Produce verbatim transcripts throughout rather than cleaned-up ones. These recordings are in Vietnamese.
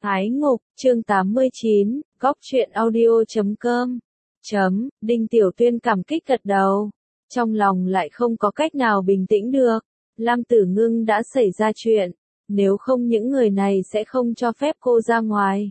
Ái Ngục, chương tám mươi chín, góc truyện audio chấm com. Chấm, Đinh Tiểu Tuyên cảm kích gật đầu. Trong lòng lại không có cách nào bình tĩnh được. Lam Tử Ngưng đã xảy ra chuyện. Nếu không những người này sẽ không cho phép cô ra ngoài.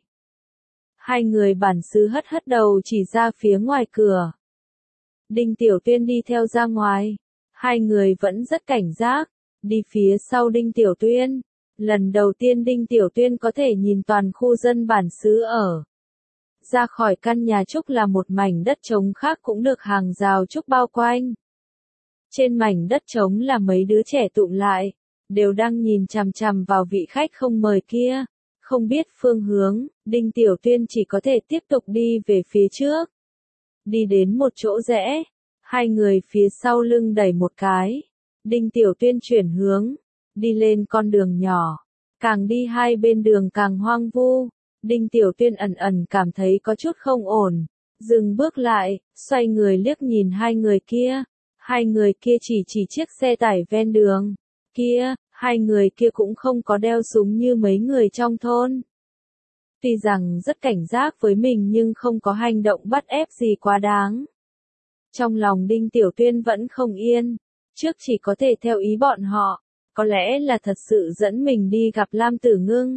Hai người bản xứ hất hất đầu chỉ ra phía ngoài cửa. Đinh Tiểu Tuyên đi theo ra ngoài. Hai người vẫn rất cảnh giác. Đi phía sau Đinh Tiểu Tuyên. Lần đầu tiên Đinh Tiểu Tuyên có thể nhìn toàn khu dân bản xứ ở. Ra khỏi căn nhà trúc là một mảnh đất trống khác cũng được hàng rào trúc bao quanh. Trên mảnh đất trống là mấy đứa trẻ tụm lại, đều đang nhìn chằm chằm vào vị khách không mời kia. Không biết phương hướng, Đinh Tiểu Tuyên chỉ có thể tiếp tục đi về phía trước. Đi đến một chỗ rẽ, hai người phía sau lưng đẩy một cái. Đinh Tiểu Tuyên chuyển hướng, đi lên con đường nhỏ. Càng đi hai bên đường càng hoang vu. Đinh Tiểu Tuyên ẩn ẩn cảm thấy có chút không ổn. Dừng bước lại, xoay người liếc nhìn hai người kia. Hai người kia chỉ chỉ chiếc xe tải ven đường. Kia, hai người kia cũng không có đeo súng như mấy người trong thôn. Tuy rằng rất cảnh giác với mình nhưng không có hành động bắt ép gì quá đáng. Trong lòng Đinh Tiểu Tuyên vẫn không yên. Trước chỉ có thể theo ý bọn họ. Có lẽ là thật sự dẫn mình đi gặp Lam Tử Ngưng.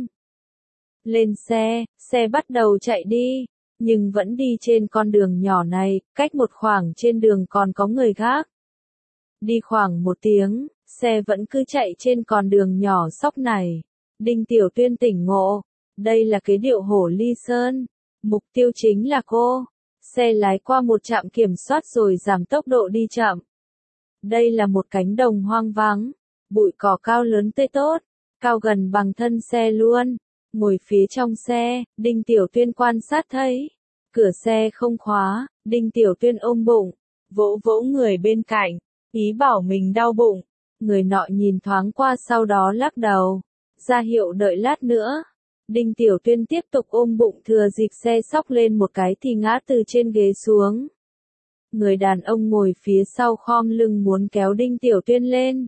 Lên xe, xe bắt đầu chạy đi, nhưng vẫn đi trên con đường nhỏ này, cách một khoảng trên đường còn có người gác. Đi khoảng một tiếng, xe vẫn cứ chạy trên con đường nhỏ xóc này. Đinh Tiểu Tuyên tỉnh ngộ, đây là cái điệu Hổ Ly Sơn, mục tiêu chính là cô. Xe lái qua một trạm kiểm soát rồi giảm tốc độ đi chậm. Đây là một cánh đồng hoang vắng. Bụi cỏ cao lớn tươi tốt, cao gần bằng thân xe luôn. Ngồi phía trong xe, Đinh Tiểu Tuyên quan sát thấy. Cửa xe không khóa, Đinh Tiểu Tuyên ôm bụng, vỗ vỗ người bên cạnh, ý bảo mình đau bụng. Người nọ nhìn thoáng qua sau đó lắc đầu, ra hiệu đợi lát nữa. Đinh Tiểu Tuyên tiếp tục ôm bụng thừa dịp xe xóc lên một cái thì ngã từ trên ghế xuống. Người đàn ông ngồi phía sau khom lưng muốn kéo Đinh Tiểu Tuyên lên.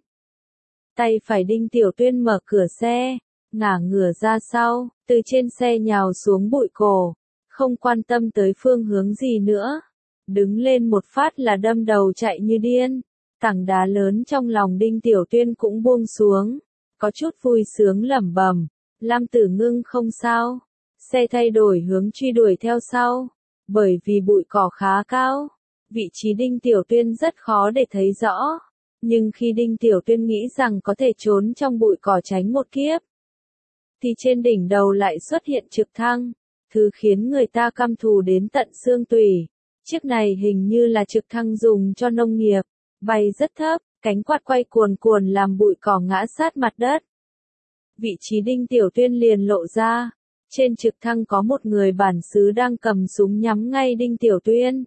Tay phải Đinh Tiểu Tuyên mở cửa xe, ngả ngửa ra sau, từ trên xe nhào xuống bụi cổ, không quan tâm tới phương hướng gì nữa. Đứng lên một phát là đâm đầu chạy như điên, tảng đá lớn trong lòng Đinh Tiểu Tuyên cũng buông xuống, có chút vui sướng lẩm bẩm, Lam Tử Ngưng không sao. Xe thay đổi hướng truy đuổi theo sau, bởi vì bụi cỏ khá cao, vị trí Đinh Tiểu Tuyên rất khó để thấy rõ. Nhưng khi Đinh Tiểu Tuyên nghĩ rằng có thể trốn trong bụi cỏ tránh một kiếp, thì trên đỉnh đầu lại xuất hiện trực thăng, thứ khiến người ta căm thù đến tận xương tủy. Chiếc này hình như là trực thăng dùng cho nông nghiệp, bay rất thấp, cánh quạt quay cuồn cuồn làm bụi cỏ ngã sát mặt đất. Vị trí Đinh Tiểu Tuyên liền lộ ra, trên trực thăng có một người bản xứ đang cầm súng nhắm ngay Đinh Tiểu Tuyên.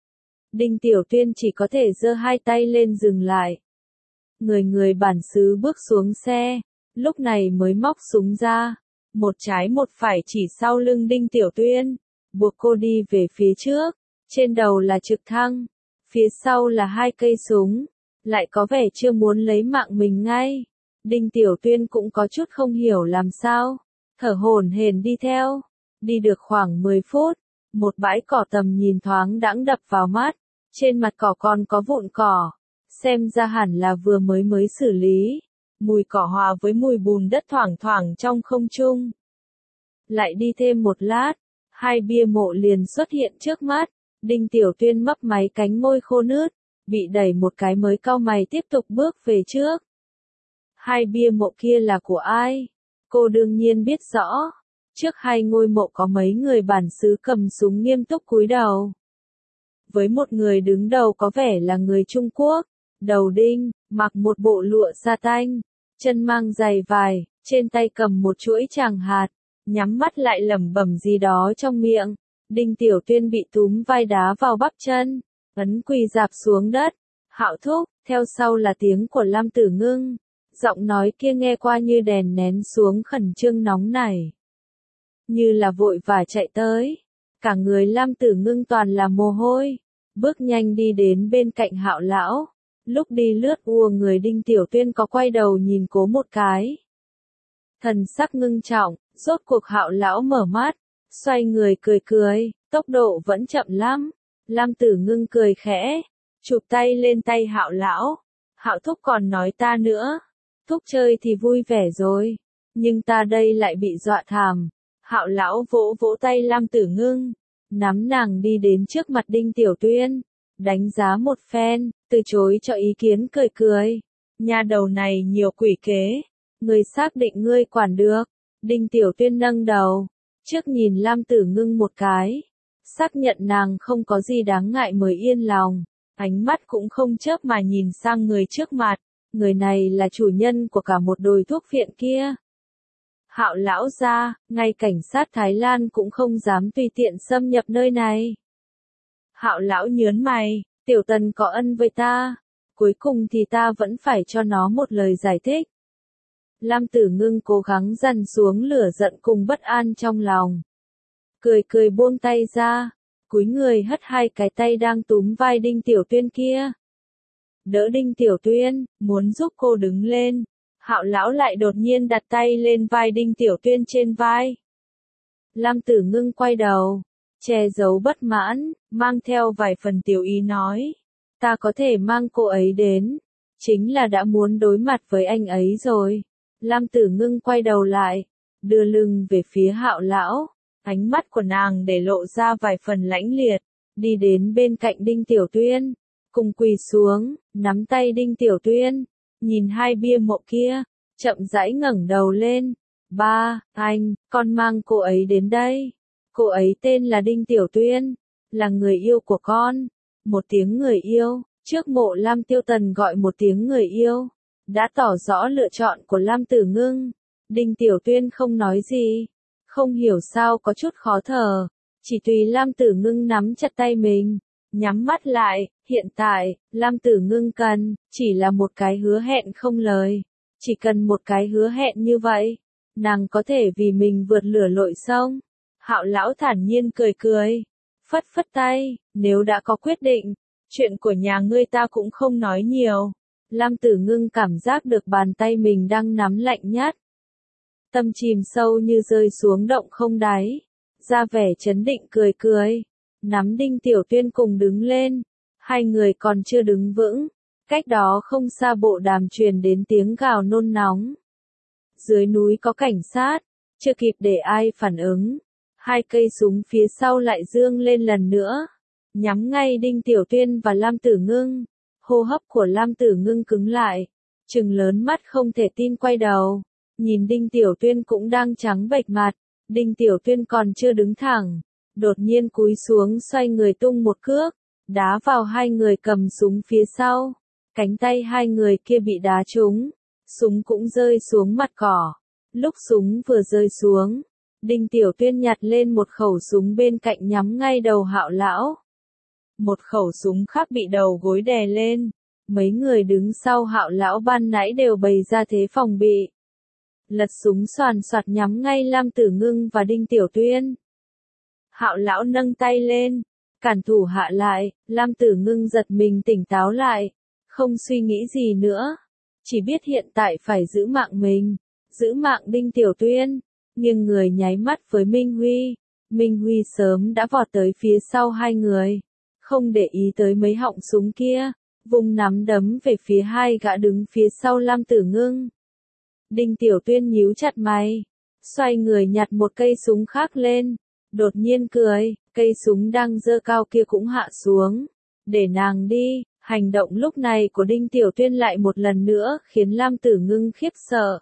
Đinh Tiểu Tuyên chỉ có thể giơ hai tay lên dừng lại. Người người bản xứ bước xuống xe, lúc này mới móc súng ra, một trái một phải chỉ sau lưng Đinh Tiểu Tuyên, buộc cô đi về phía trước, trên đầu là trực thăng, phía sau là hai cây súng, lại có vẻ chưa muốn lấy mạng mình ngay. Đinh Tiểu Tuyên cũng có chút không hiểu làm sao, thở hổn hển đi theo, đi được khoảng mười phút, một bãi cỏ tầm nhìn thoáng đãng đập vào mắt, trên mặt cỏ còn có vụn cỏ. Xem ra hẳn là vừa mới mới xử lý. Mùi cỏ hòa với mùi bùn đất thoảng thoảng trong không trung. Lại đi thêm một lát, hai bia mộ liền xuất hiện trước mắt. Đinh Tiểu Tuyên mấp máy cánh môi khô nứt, bị đẩy một cái mới cau mày tiếp tục bước về trước. Hai bia mộ kia là của ai? Cô đương nhiên biết rõ. Trước hai ngôi mộ có mấy người bản xứ cầm súng nghiêm túc cúi đầu. Với một người đứng đầu có vẻ là người Trung Quốc. Đầu đinh, mặc một bộ lụa sa tanh, chân mang giày vải, trên tay cầm một chuỗi tràng hạt, nhắm mắt lại lẩm bẩm gì đó trong miệng. Đinh Tiểu Tuyên bị túm vai đá vào bắp chân, ấn quỳ rạp xuống đất. Hạo thúc, theo sau là tiếng của Lam Tử Ngưng. Giọng nói kia nghe qua như đèn nén xuống khẩn trương nóng nảy, như là vội vã chạy tới. Cả người Lam Tử Ngưng toàn là mồ hôi, bước nhanh đi đến bên cạnh Hạo lão. Lúc đi lướt ua người Đinh Tiểu Tuyên có quay đầu nhìn cố một cái. Thần sắc ngưng trọng, Rốt cuộc Hạo lão mở mắt, xoay người cười cười, tốc độ vẫn chậm lắm. Lam Tử Ngưng cười khẽ, chụp tay lên tay Hạo lão. Hạo thúc còn nói ta nữa. Thúc chơi thì vui vẻ rồi, nhưng ta đây lại bị dọa thảm. Hạo lão vỗ vỗ tay Lam Tử Ngưng, nắm nàng đi đến trước mặt Đinh Tiểu Tuyên, đánh giá một phen, từ chối cho ý kiến cười cười. Nha đầu này nhiều quỷ kế, ngươi xác định ngươi quản được. Đinh Tiểu Tuyên nâng đầu, trước nhìn Lam Tử Ngưng một cái, xác nhận nàng không có gì đáng ngại mới yên lòng, ánh mắt cũng không chớp mà nhìn sang người trước mặt, người này là chủ nhân của cả một đồi thuốc viện kia. Hạo lão gia, ngay cảnh sát Thái Lan cũng không dám tùy tiện xâm nhập nơi này. Hạo lão nhớn mày, Tiểu Tần có ân với ta, cuối cùng thì ta vẫn phải cho nó một lời giải thích. Lam Tử Ngưng cố gắng dằn xuống lửa giận cùng bất an trong lòng. Cười cười buông tay ra, cúi người hất hai cái tay đang túm vai Đinh Tiểu Tuyên kia. Đỡ Đinh Tiểu Tuyên, muốn giúp cô đứng lên. Hạo lão lại đột nhiên đặt tay lên vai Đinh Tiểu Tuyên trên vai. Lam Tử Ngưng quay đầu, che giấu bất mãn, mang theo vài phần tiểu ý nói. Ta có thể mang cô ấy đến, chính là đã muốn đối mặt với anh ấy rồi. Lam Tử Ngưng quay đầu lại, đưa lưng về phía Hạo lão, ánh mắt của nàng để lộ ra vài phần lãnh liệt, đi đến bên cạnh Đinh Tiểu Tuyên, cùng quỳ xuống, nắm tay Đinh Tiểu Tuyên, nhìn hai bia mộ kia, chậm rãi ngẩng đầu lên. Ba, anh, con mang cô ấy đến đây. Cô ấy tên là Đinh Tiểu Tuyên, là người yêu của con. Một tiếng người yêu, trước mộ Lam Tiêu Tần gọi một tiếng người yêu, đã tỏ rõ lựa chọn của Lam Tử Ngưng. Đinh Tiểu Tuyên không nói gì, không hiểu sao có chút khó thở, chỉ tùy Lam Tử Ngưng nắm chặt tay mình, nhắm mắt lại. Hiện tại, Lam Tử Ngưng cần, chỉ là một cái hứa hẹn không lời. Chỉ cần một cái hứa hẹn như vậy, nàng có thể vì mình vượt lửa lội sông. Hạo lão thản nhiên cười cười, phất phất tay, nếu đã có quyết định, chuyện của nhà ngươi ta cũng không nói nhiều. Lam Tử Ngưng cảm giác được bàn tay mình đang nắm lạnh nhát. Tâm chìm sâu như rơi xuống động không đáy, ra vẻ chấn định cười cười, nắm Đinh Tiểu Tuyên cùng đứng lên. Hai người còn chưa đứng vững, cách đó không xa bộ đàm truyền đến tiếng gào nôn nóng. Dưới núi có cảnh sát, chưa kịp để ai phản ứng, hai cây súng phía sau lại giương lên lần nữa, nhắm ngay Đinh Tiểu Tuyên và Lam Tử Ngưng. Hô hấp của Lam Tử Ngưng cứng lại, trừng lớn mắt không thể tin quay đầu, nhìn Đinh Tiểu Tuyên cũng đang trắng bệch mặt. Đinh Tiểu Tuyên còn chưa đứng thẳng, đột nhiên cúi xuống xoay người tung một cước, đá vào hai người cầm súng phía sau. Cánh tay hai người kia bị đá trúng, súng cũng rơi xuống mặt cỏ. Lúc súng vừa rơi xuống, Đinh Tiểu Tuyên nhặt lên một khẩu súng bên cạnh nhắm ngay đầu Hạo lão. Một khẩu súng khác bị đầu gối đè lên. Mấy người đứng sau Hạo lão ban nãy đều bày ra thế phòng bị. Lật súng xoàn xoạt nhắm ngay Lam Tử Ngưng và Đinh Tiểu Tuyên. Hạo lão nâng tay lên, cản thủ hạ lại. Lam Tử Ngưng giật mình tỉnh táo lại, không suy nghĩ gì nữa, chỉ biết hiện tại phải giữ mạng mình, giữ mạng Đinh Tiểu Tuyên. Nhưng người nháy mắt với Minh Huy, Minh Huy sớm đã vọt tới phía sau hai người, không để ý tới mấy họng súng kia, vung nắm đấm về phía hai gã đứng phía sau Lam Tử Ngưng. Đinh Tiểu Tuyên nhíu chặt mày, xoay người nhặt một cây súng khác lên, đột nhiên cười, cây súng đang giơ cao kia cũng hạ xuống, để nàng đi. Hành động lúc này của Đinh Tiểu Tuyên lại một lần nữa khiến Lam Tử Ngưng khiếp sợ.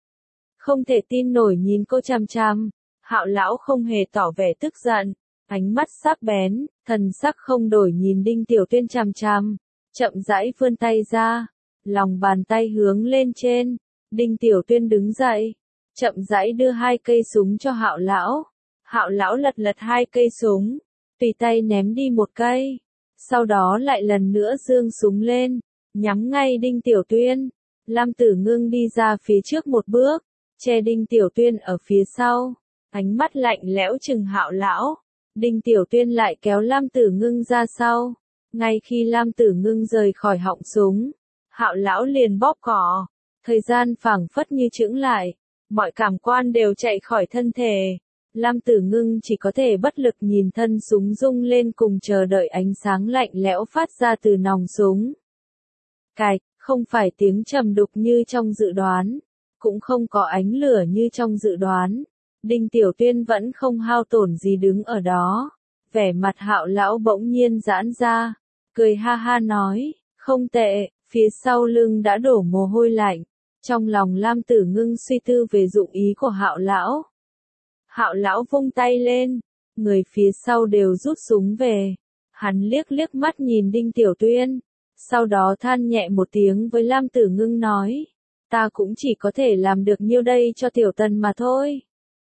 Không thể tin nổi nhìn cô chằm chằm, Hạo lão không hề tỏ vẻ tức giận, ánh mắt sắc bén, thần sắc không đổi nhìn Đinh Tiểu Tuyên chằm chằm, chậm rãi vươn tay ra, lòng bàn tay hướng lên trên. Đinh Tiểu Tuyên đứng dậy, chậm rãi đưa hai cây súng cho Hạo lão. Hạo lão lật lật hai cây súng, tùy tay ném đi một cây, sau đó lại lần nữa giương súng lên, nhắm ngay Đinh Tiểu Tuyên. Lam Tử Ngưng đi ra phía trước một bước, che Đinh Tiểu Tuyên ở phía sau, ánh mắt lạnh lẽo chừng Hạo lão. Đinh Tiểu Tuyên lại kéo Lam Tử Ngưng ra sau, ngay khi Lam Tử Ngưng rời khỏi họng súng, Hạo lão liền bóp cỏ, thời gian phảng phất như chững lại, mọi cảm quan đều chạy khỏi thân thể. Lam Tử Ngưng chỉ có thể bất lực nhìn thân súng rung lên cùng chờ đợi ánh sáng lạnh lẽo phát ra từ nòng súng. Cạch, không phải tiếng trầm đục như trong dự đoán, cũng không có ánh lửa như trong dự đoán. Đinh Tiểu Tuyên vẫn không hao tổn gì đứng ở đó. Vẻ mặt Hạo lão bỗng nhiên giãn ra, cười ha ha nói, không tệ, phía sau lưng đã đổ mồ hôi lạnh. Trong lòng Lam Tử Ngưng suy tư về dụng ý của Hạo lão. Hạo lão vung tay lên, người phía sau đều rút súng về. Hắn liếc liếc mắt nhìn Đinh Tiểu Tuyên, sau đó than nhẹ một tiếng với Lam Tử Ngưng nói, ta cũng chỉ có thể làm được nhiêu đây cho Tiểu Tần mà thôi.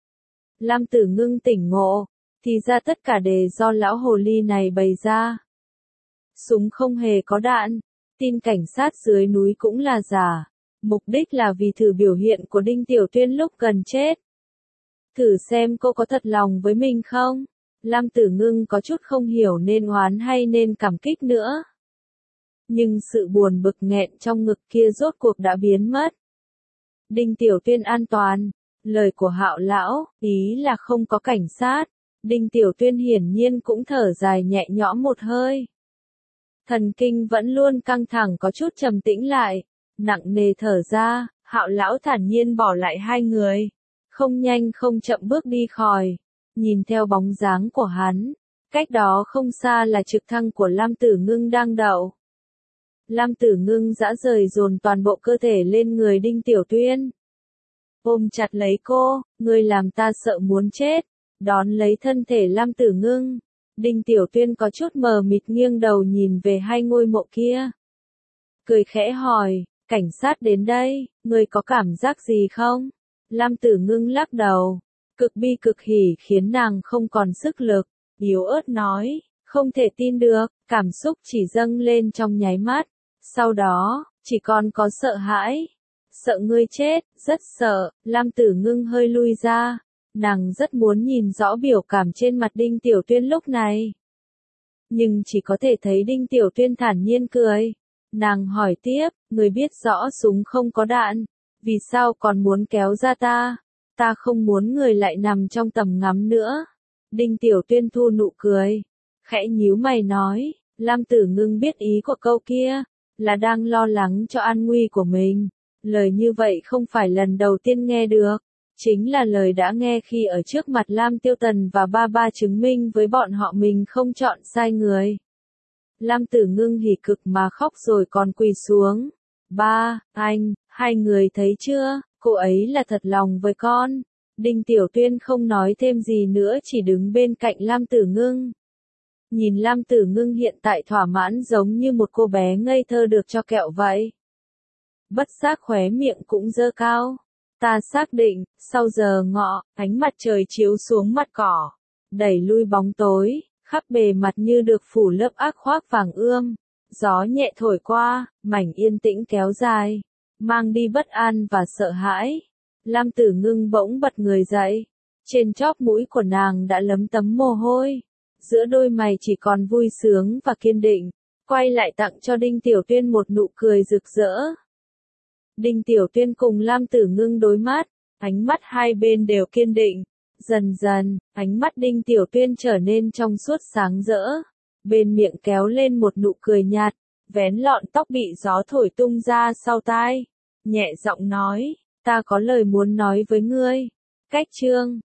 Lam Tử Ngưng tỉnh ngộ, thì ra tất cả đều do lão hồ ly này bày ra. Súng không hề có đạn, tin cảnh sát dưới núi cũng là giả, mục đích là vì thử biểu hiện của Đinh Tiểu Tuyên lúc gần chết. Thử xem cô có thật lòng với mình không? Lam Tử Ngưng có chút không hiểu nên oán hay nên cảm kích nữa. Nhưng sự buồn bực nghẹn trong ngực kia rốt cuộc đã biến mất. Đinh Tiểu Tuyên an toàn. Lời của Hạo lão, ý là không có cảnh sát. Đinh Tiểu Tuyên hiển nhiên cũng thở dài nhẹ nhõm một hơi. Thần kinh vẫn luôn căng thẳng có chút trầm tĩnh lại, nặng nề thở ra, Hạo lão thản nhiên bỏ lại hai người, không nhanh không chậm bước đi khỏi, nhìn theo bóng dáng của hắn, cách đó không xa là trực thăng của Lam Tử Ngưng đang đậu. Lam Tử Ngưng dã rời dồn toàn bộ cơ thể lên người Đinh Tiểu Tuyên. Ôm chặt lấy cô, ngươi làm ta sợ muốn chết, đón lấy thân thể Lam Tử Ngưng. Đinh Tiểu Tuyên có chút mờ mịt nghiêng đầu nhìn về hai ngôi mộ kia. Cười khẽ hỏi, cảnh sát đến đây, ngươi có cảm giác gì không? Lam Tử Ngưng lắc đầu, cực bi cực hỉ khiến nàng không còn sức lực, yếu ớt nói, không thể tin được, cảm xúc chỉ dâng lên trong nháy mắt, sau đó, chỉ còn có sợ hãi. Sợ ngươi chết, rất sợ, Lam Tử Ngưng hơi lui ra, nàng rất muốn nhìn rõ biểu cảm trên mặt Đinh Tiểu Tuyên lúc này. Nhưng chỉ có thể thấy Đinh Tiểu Tuyên thản nhiên cười. Nàng hỏi tiếp, người biết rõ súng không có đạn, vì sao còn muốn kéo ra ta? Ta không muốn người lại nằm trong tầm ngắm nữa. Đinh Tiểu Tuyên thu nụ cười, khẽ nhíu mày nói, Lam Tử Ngưng biết ý của câu kia, là đang lo lắng cho an nguy của mình. Lời như vậy không phải lần đầu tiên nghe được, chính là lời đã nghe khi ở trước mặt Lam Tiêu Tần và ba ba chứng minh với bọn họ mình không chọn sai người. Lam Tử Ngưng hỉ cực mà khóc rồi còn quỳ xuống. Ba, anh, hai người thấy chưa, cô ấy là thật lòng với con. Đinh Tiểu Tuyên không nói thêm gì nữa chỉ đứng bên cạnh Lam Tử Ngưng. Nhìn Lam Tử Ngưng hiện tại thỏa mãn giống như một cô bé ngây thơ được cho kẹo vậy. Bất giác khóe miệng cũng dơ cao. Ta xác định, sau giờ ngọ, ánh mặt trời chiếu xuống mặt cỏ, đẩy lui bóng tối, khắp bề mặt như được phủ lớp ác khoác vàng ươm. Gió nhẹ thổi qua, mảnh yên tĩnh kéo dài, mang đi bất an và sợ hãi. Lam Tử Ngưng bỗng bật người dậy, trên chóp mũi của nàng đã lấm tấm mồ hôi, giữa đôi mày chỉ còn vui sướng và kiên định, quay lại tặng cho Đinh Tiểu Tuyên một nụ cười rực rỡ. Đinh Tiểu Tuyên cùng Lam Tử Ngưng đối mắt, ánh mắt hai bên đều kiên định. Dần dần, ánh mắt Đinh Tiểu Tuyên trở nên trong suốt sáng rỡ. Bên miệng kéo lên một nụ cười nhạt, vén lọn tóc bị gió thổi tung ra sau tai. Nhẹ giọng nói, ta có lời muốn nói với ngươi. Cách chương